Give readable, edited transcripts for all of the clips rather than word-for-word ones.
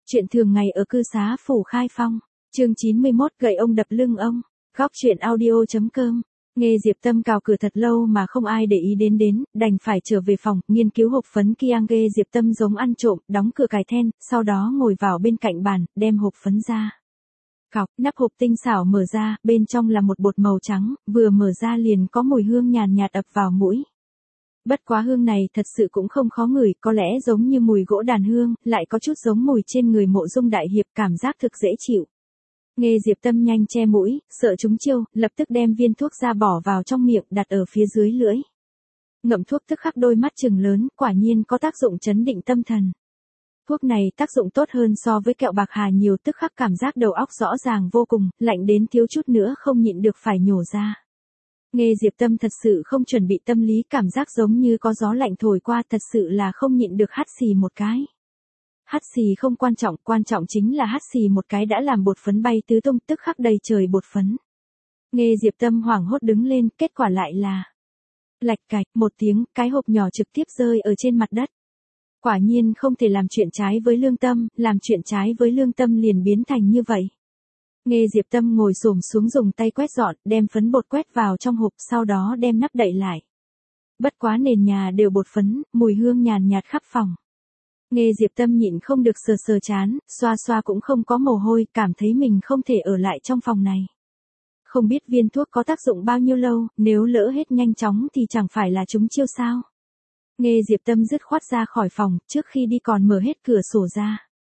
Chuyện thường ngày ở cư xá Phủ Khai Phong, chương 91 gậy ông đập lưng ông, góc chuyện audio.com. Nghe Diệp Tâm cào cửa thật lâu mà không ai để ý đến, đành phải trở về phòng, nghiên cứu hộp phấn Kyangge. Diệp Tâm giống ăn trộm, đóng cửa cài then, sau đó ngồi vào bên cạnh bàn, đem hộp phấn ra. Cọc, nắp hộp tinh xảo mở ra, bên trong là một bột màu trắng, vừa mở ra liền có mùi hương nhàn nhạt ập vào mũi. Bất quá hương này thật sự cũng không khó ngửi, có lẽ giống như mùi gỗ đàn hương, lại có chút giống mùi trên người Mộ Dung đại hiệp, cảm giác thực dễ chịu. Nghe Diệp Tâm nhanh che mũi, sợ chúng chiêu, lập tức đem viên thuốc ra bỏ vào trong miệng, đặt ở phía dưới lưỡi. Ngậm thuốc tức khắc đôi mắt trừng lớn, quả nhiên có tác dụng trấn định tâm thần. Thuốc này tác dụng tốt hơn so với kẹo bạc hà nhiều, tức khắc cảm giác đầu óc rõ ràng vô cùng, lạnh đến thiếu chút nữa không nhịn được phải nhổ ra. Nghe Diệp Tâm thật sự không chuẩn bị tâm lý, cảm giác giống như có gió lạnh thổi qua, thật sự là không nhịn được hắt xì một cái. Hắt xì không quan trọng chính là hắt xì một cái đã làm bột phấn bay tứ tung, tức khắc đầy trời bột phấn. Nghe Diệp Tâm hoảng hốt đứng lên, kết quả lại là lạch cạch một tiếng, cái hộp nhỏ trực tiếp rơi ở trên mặt đất. Quả nhiên không thể làm chuyện trái với lương tâm, làm chuyện trái với lương tâm liền biến thành như vậy. Nghe Diệp Tâm ngồi xổm xuống dùng tay quét dọn, đem phấn bột quét vào trong hộp, sau đó đem nắp đậy lại. Bất quá nền nhà đều bột phấn, mùi hương nhàn nhạt khắp phòng. Nghe Diệp Tâm nhịn không được sờ trán, xoa cũng không có mồ hôi, cảm thấy mình không thể ở lại trong phòng này. Không biết viên thuốc có tác dụng bao nhiêu lâu, nếu lỡ hết nhanh chóng thì chẳng phải là chúng chiêu sao. Nghe Diệp Tâm dứt khoát ra khỏi phòng, trước khi đi còn mở hết cửa sổ ra.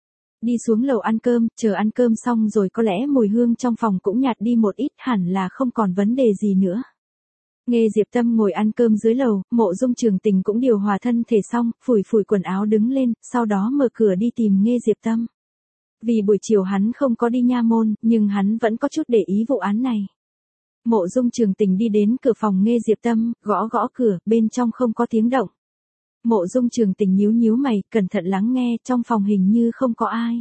Đi xuống lầu ăn cơm, chờ ăn cơm xong rồi có lẽ mùi hương trong phòng cũng nhạt đi một ít, hẳn là không còn vấn đề gì nữa. Nghe Diệp Tâm ngồi ăn cơm dưới lầu, Mộ Dung Trường Tình cũng điều hòa thân thể xong, phủi quần áo đứng lên, sau đó mở cửa đi tìm Nghe Diệp Tâm. Vì buổi chiều hắn không có đi nha môn, nhưng hắn vẫn có chút để ý vụ án này. Mộ Dung Trường Tình đi đến cửa phòng Nghe Diệp Tâm, gõ cửa, bên trong không có tiếng động. Mộ Dung Trường Tình nhíu mày, cẩn thận lắng nghe, trong phòng hình như không có ai.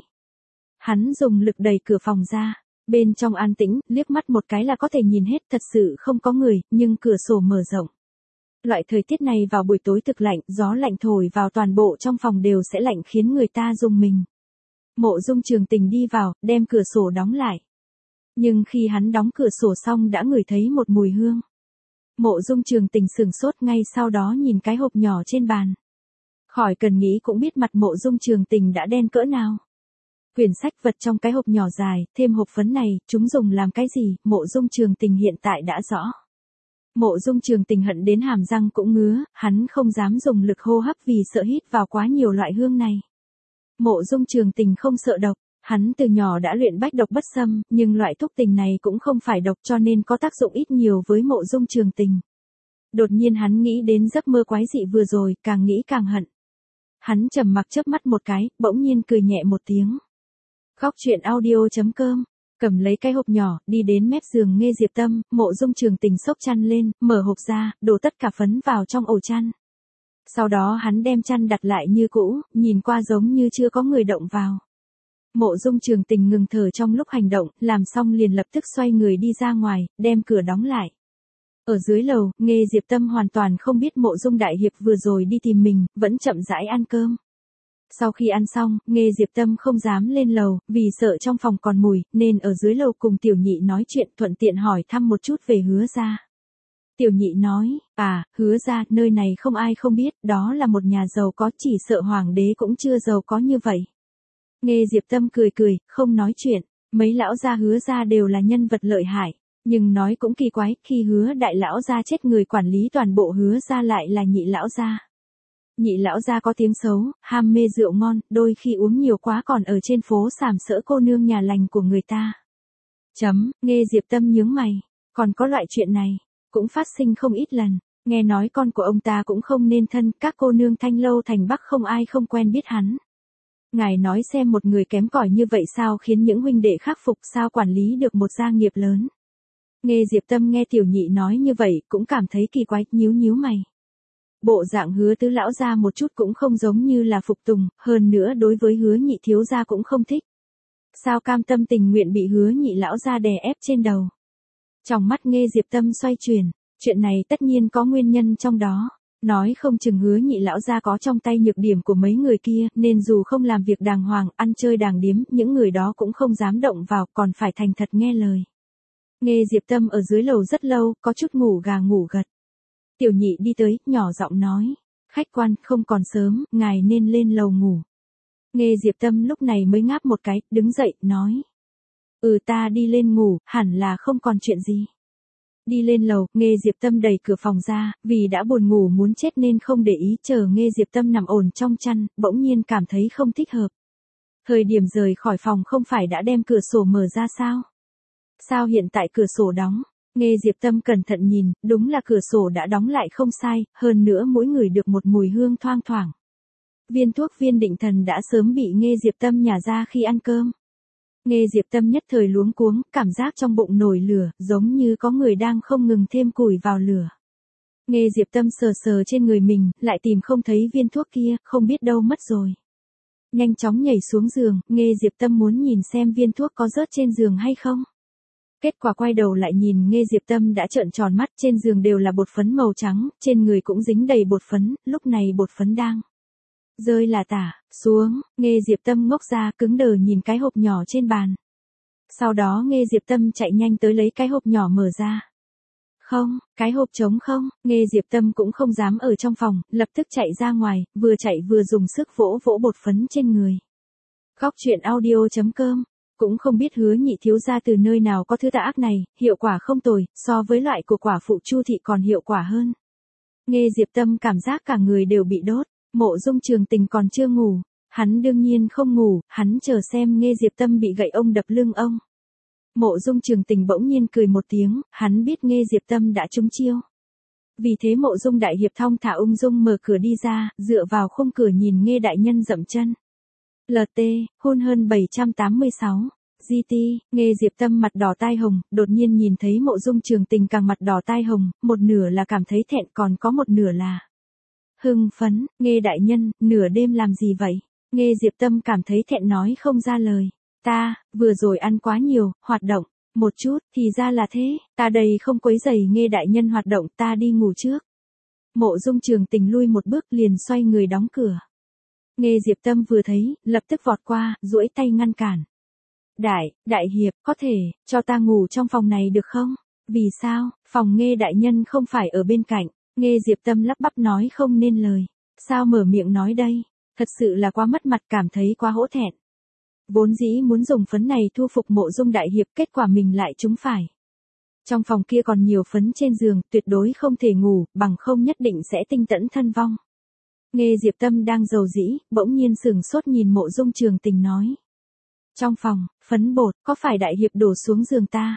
Hắn dùng lực đẩy cửa phòng ra, bên trong an tĩnh, liếc mắt một cái là có thể nhìn hết, thật sự không có người, nhưng cửa sổ mở rộng. Loại thời tiết này vào buổi tối thực lạnh, gió lạnh thổi vào toàn bộ trong phòng đều sẽ lạnh khiến người ta rùng mình. Mộ Dung Trường Tình đi vào, đem cửa sổ đóng lại. Nhưng khi hắn đóng cửa sổ xong đã ngửi thấy một mùi hương. Mộ Dung Trường Tình sửng sốt, ngay sau đó nhìn cái hộp nhỏ trên bàn. Khỏi cần nghĩ cũng biết mặt Mộ Dung Trường Tình đã đen cỡ nào. Quyển sách vật trong cái hộp nhỏ dài, thêm hộp phấn này, chúng dùng làm cái gì, Mộ Dung Trường Tình hiện tại đã rõ. Mộ Dung Trường Tình hận đến hàm răng cũng ngứa, hắn không dám dùng lực hô hấp vì sợ hít vào quá nhiều loại hương này. Mộ Dung Trường Tình không sợ độc, hắn từ nhỏ đã luyện bách độc bất xâm, nhưng loại thuốc tình này cũng không phải độc cho nên có tác dụng ít nhiều với Mộ Dung Trường Tình. Đột nhiên hắn nghĩ đến giấc mơ quái dị vừa rồi, càng nghĩ càng hận. Hắn trầm mặc chớp mắt một cái, bỗng nhiên cười nhẹ một tiếng. Góc chuyện audio.com, cầm lấy cái hộp nhỏ, đi đến mép giường Nghe Diệp Tâm, Mộ Dung Trường Tình xốc chăn lên, mở hộp ra, đổ tất cả phấn vào trong ổ chăn. Sau đó hắn đem chăn đặt lại như cũ, nhìn qua giống như chưa có người động vào. Mộ Dung Trường Tình ngừng thở trong lúc hành động, làm xong liền lập tức xoay người đi ra ngoài, đem cửa đóng lại. Ở dưới lầu, Nghe Diệp Tâm hoàn toàn không biết Mộ Dung đại hiệp vừa rồi đi tìm mình, vẫn chậm rãi ăn cơm. Sau khi ăn xong, Nghe Diệp Tâm không dám lên lầu, vì sợ trong phòng còn mùi, nên ở dưới lầu cùng Tiểu Nhị nói chuyện, thuận tiện hỏi thăm một chút về Hứa gia. Tiểu Nhị nói, Hứa gia, nơi này không ai không biết, đó là một nhà giàu có, chỉ sợ hoàng đế cũng chưa giàu có như vậy. Nghe Diệp Tâm cười, không nói chuyện, mấy lão gia Hứa gia đều là nhân vật lợi hại, nhưng nói cũng kỳ quái, khi Hứa đại lão gia chết người quản lý toàn bộ Hứa gia lại là Nhị lão gia. Nhị lão gia có tiếng xấu, ham mê rượu ngon, đôi khi uống nhiều quá còn ở trên phố sàm sỡ cô nương nhà lành của người ta. Nghe Diệp Tâm nhướng mày, còn có loại chuyện này, cũng phát sinh không ít lần, nghe nói con của ông ta cũng không nên thân, các cô nương Thanh Lâu Thành Bắc không ai không quen biết hắn. Ngài nói xem một người kém cỏi như vậy sao khiến những huynh đệ khắc phục, sao quản lý được một gia nghiệp lớn. Nghe Diệp Tâm nghe Tiểu Nhị nói như vậy, cũng cảm thấy kỳ quái, nhíu mày. Bộ dạng Hứa tứ lão gia một chút cũng không giống như là phục tùng, hơn nữa đối với Hứa Nhị thiếu gia cũng không thích. Sao cam tâm tình nguyện bị Hứa Nhị lão gia đè ép trên đầu. Trong mắt Nghe Diệp Tâm xoay chuyển, chuyện này tất nhiên có nguyên nhân trong đó. Nói không chừng Hứa Nhị lão gia có trong tay nhược điểm của mấy người kia, nên dù không làm việc đàng hoàng, ăn chơi đàng điếm, những người đó cũng không dám động vào, còn phải thành thật nghe lời. Nghe Diệp Tâm ở dưới lầu rất lâu, có chút ngủ gà ngủ gật. Tiểu Nhị đi tới, nhỏ giọng nói. Khách quan, không còn sớm, ngài nên lên lầu ngủ. Nghe Diệp Tâm lúc này mới ngáp một cái, đứng dậy, nói. Ta đi lên ngủ, hẳn là không còn chuyện gì. Đi lên lầu, Nghe Diệp Tâm đẩy cửa phòng ra, vì đã buồn ngủ muốn chết nên không để ý, chờ Nghe Diệp Tâm nằm ổn trong chăn, bỗng nhiên cảm thấy không thích hợp. Thời điểm rời khỏi phòng không phải đã đem cửa sổ mở ra sao? Sao hiện tại cửa sổ đóng? Nghe Diệp Tâm cẩn thận nhìn, đúng là cửa sổ đã đóng lại không sai, hơn nữa mỗi người được một mùi hương thoang thoảng. Viên thuốc viên định thần đã sớm bị Nghe Diệp Tâm nhả ra khi ăn cơm. Nghe Diệp Tâm nhất thời luống cuống, cảm giác trong bụng nổi lửa, giống như có người đang không ngừng thêm củi vào lửa. Nghe Diệp Tâm sờ sờ trên người mình, lại tìm không thấy viên thuốc kia, không biết đâu mất rồi. Nhanh chóng nhảy xuống giường, Nghe Diệp Tâm muốn nhìn xem viên thuốc có rớt trên giường hay không. Kết quả quay đầu lại nhìn Nghe Diệp Tâm đã trợn tròn mắt, trên giường đều là bột phấn màu trắng, trên người cũng dính đầy bột phấn, lúc này bột phấn đang rơi là tả, xuống, Nghe Diệp Tâm ngốc ra cứng đờ nhìn cái hộp nhỏ trên bàn. Sau đó Nghe Diệp Tâm chạy nhanh tới lấy cái hộp nhỏ mở ra. Không, cái hộp trống không, Nghe Diệp Tâm cũng không dám ở trong phòng, lập tức chạy ra ngoài, vừa chạy vừa dùng sức vỗ vỗ bột phấn trên người. Góc truyện audio.com, cũng không biết Hứa Nhị thiếu gia từ nơi nào có thứ tà ác này, hiệu quả không tồi, so với loại của quả phụ Chu thị còn hiệu quả hơn. Nghe Diệp Tâm cảm giác cả người đều bị đốt. Mộ Dung Trường Tình còn chưa ngủ, hắn đương nhiên không ngủ, hắn chờ xem Nghe Diệp Tâm bị gậy ông đập lưng ông. Mộ Dung Trường Tình bỗng nhiên cười một tiếng, hắn biết Nghe Diệp Tâm đã trúng chiêu. Vì thế Mộ Dung đại hiệp thong thả ung dung mở cửa đi ra, dựa vào khung cửa nhìn Nghe đại nhân dậm chân. LT, hôn hơn 786. GT, Nghe Diệp Tâm mặt đỏ tai hồng, đột nhiên nhìn thấy Mộ Dung Trường Tình càng mặt đỏ tai hồng, một nửa là cảm thấy thẹn còn có một nửa là hưng phấn. Nghe đại nhân, nửa đêm làm gì vậy? Nghe Diệp Tâm cảm thấy thẹn nói không ra lời. Ta, vừa rồi ăn quá nhiều, hoạt động, một chút, thì ra là thế, ta đây không quấy rầy Nghe đại nhân hoạt động, ta đi ngủ trước. Mộ Dung Trường Tình lui một bước liền xoay người đóng cửa. Nghe Diệp Tâm vừa thấy, lập tức vọt qua, duỗi tay ngăn cản. Đại hiệp, có thể, cho ta ngủ trong phòng này được không? Vì sao, phòng Nghe đại nhân không phải ở bên cạnh. Nghe Diệp Tâm lắp bắp nói không nên lời. Sao mở miệng nói đây? Thật sự là quá mất mặt, cảm thấy quá hổ thẹn. Vốn dĩ muốn dùng phấn này thu phục Mộ Dung đại hiệp, kết quả mình lại trúng phải. Trong phòng kia còn nhiều phấn trên giường, tuyệt đối không thể ngủ, bằng không nhất định sẽ tinh tẫn thân vong. Nghe Diệp Tâm đang rầu rĩ, bỗng nhiên sửng sốt nhìn Mộ Dung Trường Tình nói. Trong phòng, phấn bột, có phải đại hiệp đổ xuống giường ta?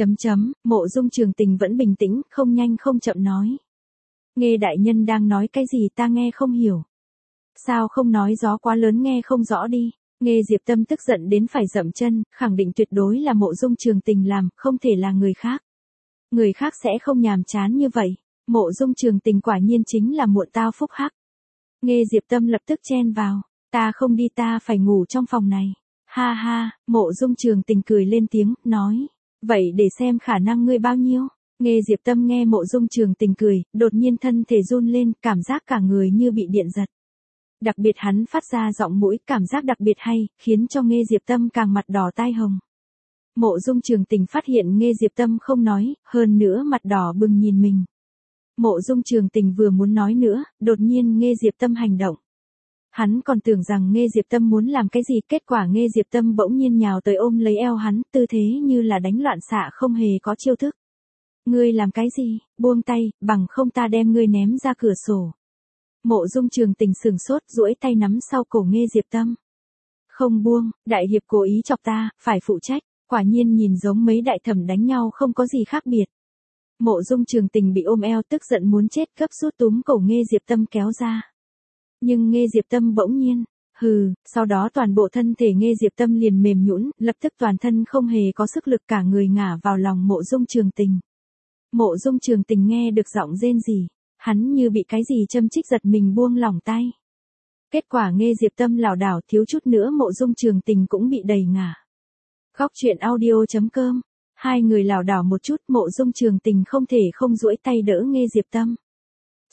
Mộ Dung Trường Tình vẫn bình tĩnh, không nhanh không chậm nói. Nghe đại nhân đang nói cái gì ta nghe không hiểu. Sao không nói gió quá lớn nghe không rõ đi. Nghe Diệp Tâm tức giận đến phải dậm chân, khẳng định tuyệt đối là Mộ Dung Trường Tình làm, không thể là người khác. Người khác sẽ không nhàm chán như vậy. Mộ Dung Trường Tình quả nhiên chính là muộn tao phúc hắc. Nghe Diệp Tâm lập tức chen vào. Ta không đi, ta phải ngủ trong phòng này. Ha ha, Mộ Dung Trường Tình cười lên tiếng, nói. Vậy để xem khả năng ngươi bao nhiêu. Nghe Diệp Tâm nghe Mộ Dung Trường Tình cười, đột nhiên thân thể run lên, cảm giác cả người như bị điện giật. Đặc biệt hắn phát ra giọng mũi, cảm giác đặc biệt hay, khiến cho Nghe Diệp Tâm càng mặt đỏ tai hồng. Mộ Dung Trường Tình phát hiện Nghe Diệp Tâm không nói, hơn nữa mặt đỏ bừng nhìn mình. Mộ Dung Trường Tình vừa muốn nói nữa, đột nhiên Nghe Diệp Tâm hành động. Hắn còn tưởng rằng Nghe Diệp Tâm muốn làm cái gì, kết quả Nghe Diệp Tâm bỗng nhiên nhào tới ôm lấy eo hắn, tư thế như là đánh loạn xạ không hề có chiêu thức. Ngươi làm cái gì, buông tay, bằng không ta đem ngươi ném ra cửa sổ. Mộ Dung Trường Tình sừng sốt, duỗi tay nắm sau cổ Nghe Diệp Tâm. Không buông, đại hiệp cố ý chọc ta, phải phụ trách, quả nhiên nhìn giống mấy đại thẩm đánh nhau không có gì khác biệt. Mộ Dung Trường Tình bị ôm eo tức giận muốn chết, gấp rút túm cổ Nghe Diệp Tâm kéo ra. Nhưng Nghe Diệp Tâm bỗng nhiên, sau đó toàn bộ thân thể Nghe Diệp Tâm liền mềm nhũn, lập tức toàn thân không hề có sức lực, cả người ngả vào lòng Mộ Dung Trường Tình. Mộ Dung Trường Tình nghe được giọng rên rỉ, hắn như bị cái gì châm chích giật mình buông lỏng tay. Kết quả Nghe Diệp Tâm lảo đảo, thiếu chút nữa Mộ Dung Trường Tình cũng bị đẩy ngả. Góc truyện audio.com, hai người lảo đảo một chút, Mộ Dung Trường Tình không thể không duỗi tay đỡ Nghe Diệp Tâm.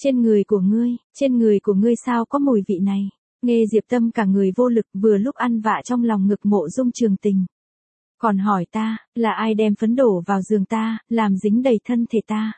trên người của ngươi sao có mùi vị này. Nghe Diệp Tâm cả người vô lực vừa lúc ăn vạ trong lòng ngực Mộ Dung Trường Tình. Còn hỏi ta, là ai đem phấn đổ vào giường ta, làm dính đầy thân thể ta.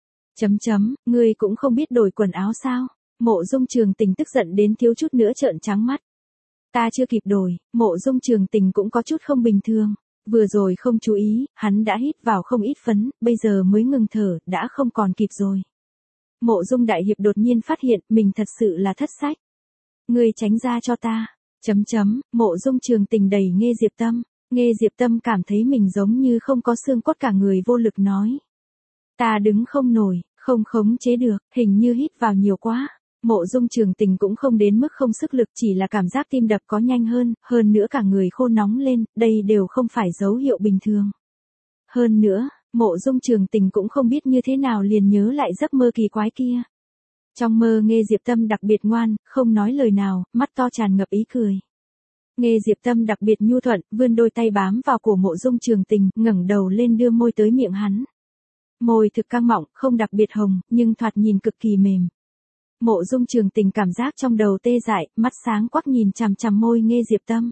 Ngươi cũng không biết đổi quần áo sao? Mộ Dung Trường Tình tức giận đến thiếu chút nữa trợn trắng mắt. Ta chưa kịp đổi, Mộ Dung Trường Tình cũng có chút không bình thường. Vừa rồi không chú ý, hắn đã hít vào không ít phấn, bây giờ mới ngừng thở, đã không còn kịp rồi. Mộ Dung Đại Hiệp đột nhiên phát hiện mình thật sự là thất sách. Ngươi tránh ra cho ta. Mộ Dung Trường Tình đẩy Nghe Diệp Tâm. Nghe Diệp Tâm cảm thấy mình giống như không có xương cốt cả người vô lực nói. Ta đứng không nổi, không khống chế được, hình như hít vào nhiều quá. Mộ Dung Trường Tình cũng không đến mức không sức lực, chỉ là cảm giác tim đập có nhanh hơn nữa cả người khô nóng lên, đây đều không phải dấu hiệu bình thường. Hơn nữa, Mộ Dung Trường Tình cũng không biết như thế nào liền nhớ lại giấc mơ kỳ quái kia. Trong mơ Nghe Diệp Tâm đặc biệt ngoan, không nói lời nào, mắt to tràn ngập ý cười. Nghe Diệp Tâm đặc biệt nhu thuận, vươn đôi tay bám vào cổ Mộ Dung Trường Tình, ngẩng đầu lên đưa môi tới miệng hắn. Môi thực căng mọng, không đặc biệt hồng, nhưng thoạt nhìn cực kỳ mềm. Mộ Dung Trường Tình cảm giác trong đầu tê dại, mắt sáng quắc nhìn chằm chằm môi Nghe Diệp Tâm.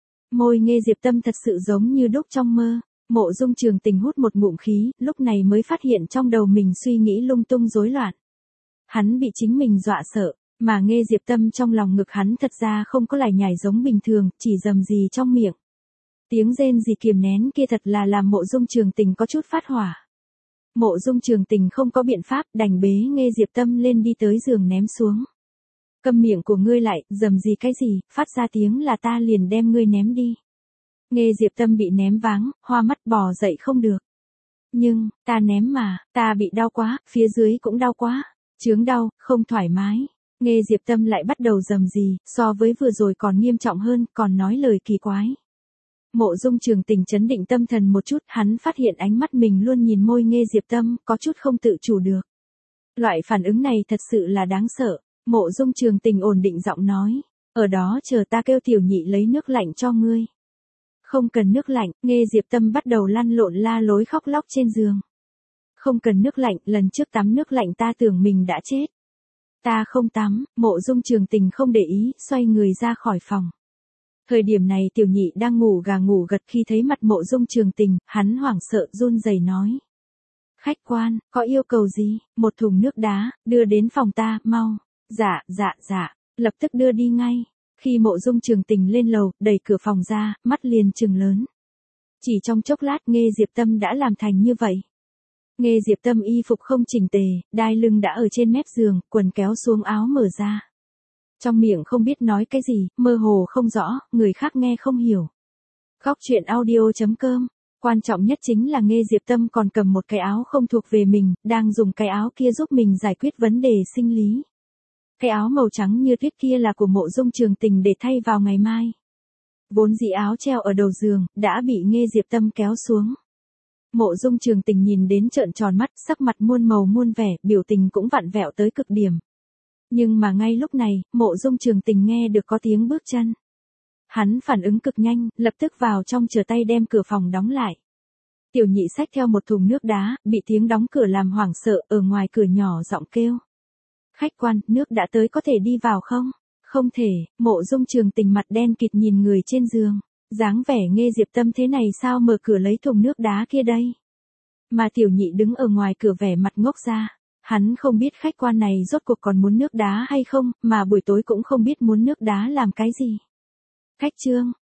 Môi Nghe Diệp Tâm thật sự giống như đúc trong mơ. Mộ Dung Trường Tình hút một ngụm khí, lúc này mới phát hiện trong đầu mình suy nghĩ lung tung rối loạn. Hắn bị chính mình dọa sợ, mà Nghe Diệp Tâm trong lòng ngực hắn thật ra không có lải nhải giống bình thường, chỉ rầm rì trong miệng. Tiếng rên rỉ kiềm nén kia thật là làm Mộ Dung Trường Tình có chút phát hỏa. Mộ Dung Trường Tình không có biện pháp, đành bế Nghe Diệp Tâm lên đi tới giường ném xuống. Câm miệng của ngươi lại, rầm rì cái gì, phát ra tiếng là ta liền đem ngươi ném đi. Nghe Diệp Tâm bị ném váng, hoa mắt bò dậy không được. Nhưng, ta ném mà, ta bị đau quá, phía dưới cũng đau quá. Chướng đau, không thoải mái. Nghe Diệp Tâm lại bắt đầu rầm rì, so với vừa rồi còn nghiêm trọng hơn, còn nói lời kỳ quái. Mộ Dung Trường Tình chấn định tâm thần một chút, hắn phát hiện ánh mắt mình luôn nhìn môi Nghe Diệp Tâm, có chút không tự chủ được. Loại phản ứng này thật sự là đáng sợ. Mộ Dung Trường Tình ổn định giọng nói, ở đó chờ ta kêu tiểu nhị lấy nước lạnh cho ngươi. Không cần nước lạnh, Nghe Diệp Tâm bắt đầu lăn lộn la lối khóc lóc trên giường. Không cần nước lạnh, lần trước tắm nước lạnh ta tưởng mình đã chết. Ta không tắm, Mộ Dung Trường Tình không để ý, xoay người ra khỏi phòng. Thời điểm này tiểu nhị đang ngủ gà ngủ gật, khi thấy mặt Mộ Dung Trường Tình, hắn hoảng sợ run rẩy nói. Khách quan, có yêu cầu gì? Một thùng nước đá, đưa đến phòng ta, mau. Dạ, lập tức đưa đi ngay. Khi Mộ Dung Trường Tình lên lầu, đẩy cửa phòng ra, mắt liền trừng lớn. Chỉ trong chốc lát Nghe Diệp Tâm đã làm thành như vậy. Nghe Diệp Tâm y phục không chỉnh tề, đai lưng đã ở trên mép giường, quần kéo xuống áo mở ra. Trong miệng không biết nói cái gì, mơ hồ không rõ, người khác nghe không hiểu. Góc truyện audio.com. Quan trọng nhất chính là Nghe Diệp Tâm còn cầm một cái áo không thuộc về mình, đang dùng cái áo kia giúp mình giải quyết vấn đề sinh lý. Cái áo màu trắng như tuyết kia là của Mộ Dung Trường Tình để thay vào ngày mai. Vốn dĩ áo treo ở đầu giường, đã bị Nghe Diệp Tâm kéo xuống. Mộ Dung Trường Tình nhìn đến trợn tròn mắt, sắc mặt muôn màu muôn vẻ, biểu tình cũng vặn vẹo tới cực điểm. Nhưng mà ngay lúc này, Mộ Dung Trường Tình nghe được có tiếng bước chân. Hắn phản ứng cực nhanh, lập tức vào trong chờ tay đem cửa phòng đóng lại. Tiểu nhị xách theo một thùng nước đá, bị tiếng đóng cửa làm hoảng sợ, ở ngoài cửa nhỏ giọng kêu. Khách quan, nước đã tới, có thể đi vào không? Không thể. Mộ Dung Trường Tình mặt đen kịt nhìn người trên giường. Dáng vẻ Nghe Diệp Tâm thế này sao mở cửa lấy thùng nước đá kia đây? Mà tiểu nhị đứng ở ngoài cửa vẻ mặt ngốc ra. Hắn không biết khách quan này rốt cuộc còn muốn nước đá hay không, mà buổi tối cũng không biết muốn nước đá làm cái gì. Khách trương,